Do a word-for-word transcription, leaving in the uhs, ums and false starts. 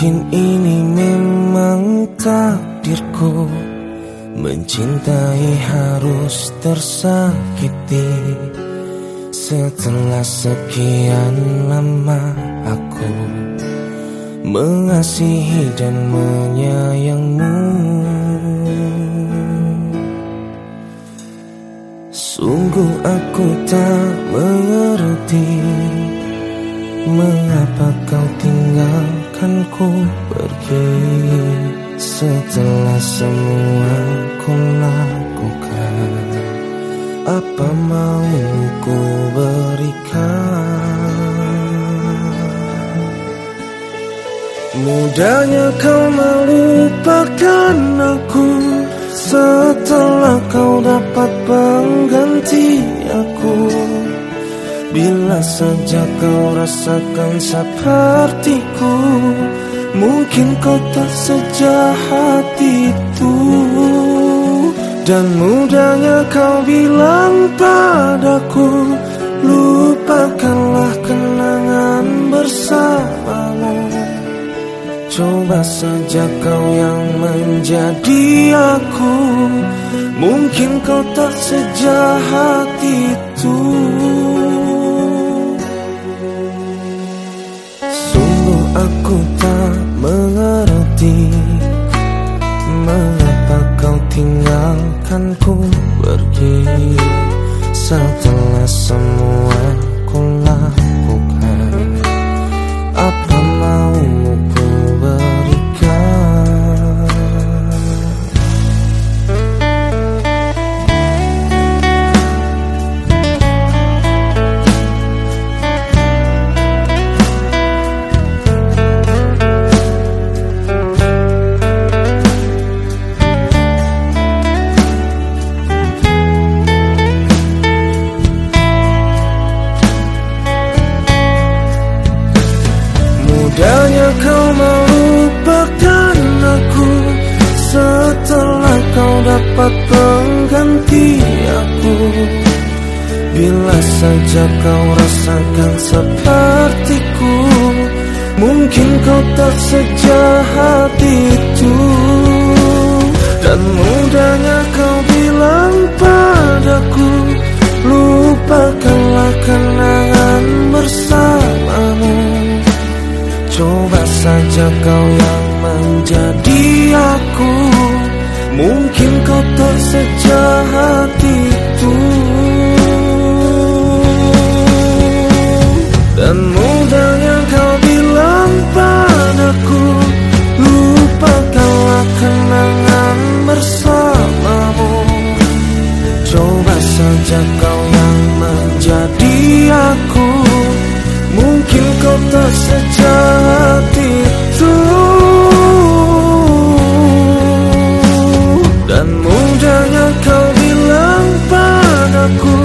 Mungkin ini memang takdirku, mencintai harus tersakiti. Setelah sekian lama aku mengasihi dan menyayangmu, sungguh aku tak mengerti mengapa kau tinggalkanku pergi. Setelah semua ku lakukan, apa mau ku berikan? Mudahnya kau melupakan aku setelah kau dapat pengganti aku. Bila saja kau rasakan sepertiku, mungkin kau tak sejahat itu. Dan mudahnya kau bilang padaku, lupakanlah kenangan bersamamu. Coba saja kau yang menjadi aku, mungkin kau tak sejahat itu. Sungguh aku tak mengerti mengapa kau tinggalkanku pergi. Setelah semua ku lakukan, apa maumu ku berikan? Mudahnya kau melupakan aku setelah kau dapat pengganti aku. Bila saja kau rasakan sepertiku, mungkin kau tak sejahat itu. Dan mudahnya kau bilang padaku, lupakanlah kenangan bersamamu. Coba saja kau yang menjadi aku, mungkin kau tak sejahat itu. Dan mudahnya kau bilang padaku, lupakanlah kenangan bersamamu. Coba saja kau yang menjadi aku, mungkin kau tak sejahat itu. Dan mudahnya kau bilang padaku,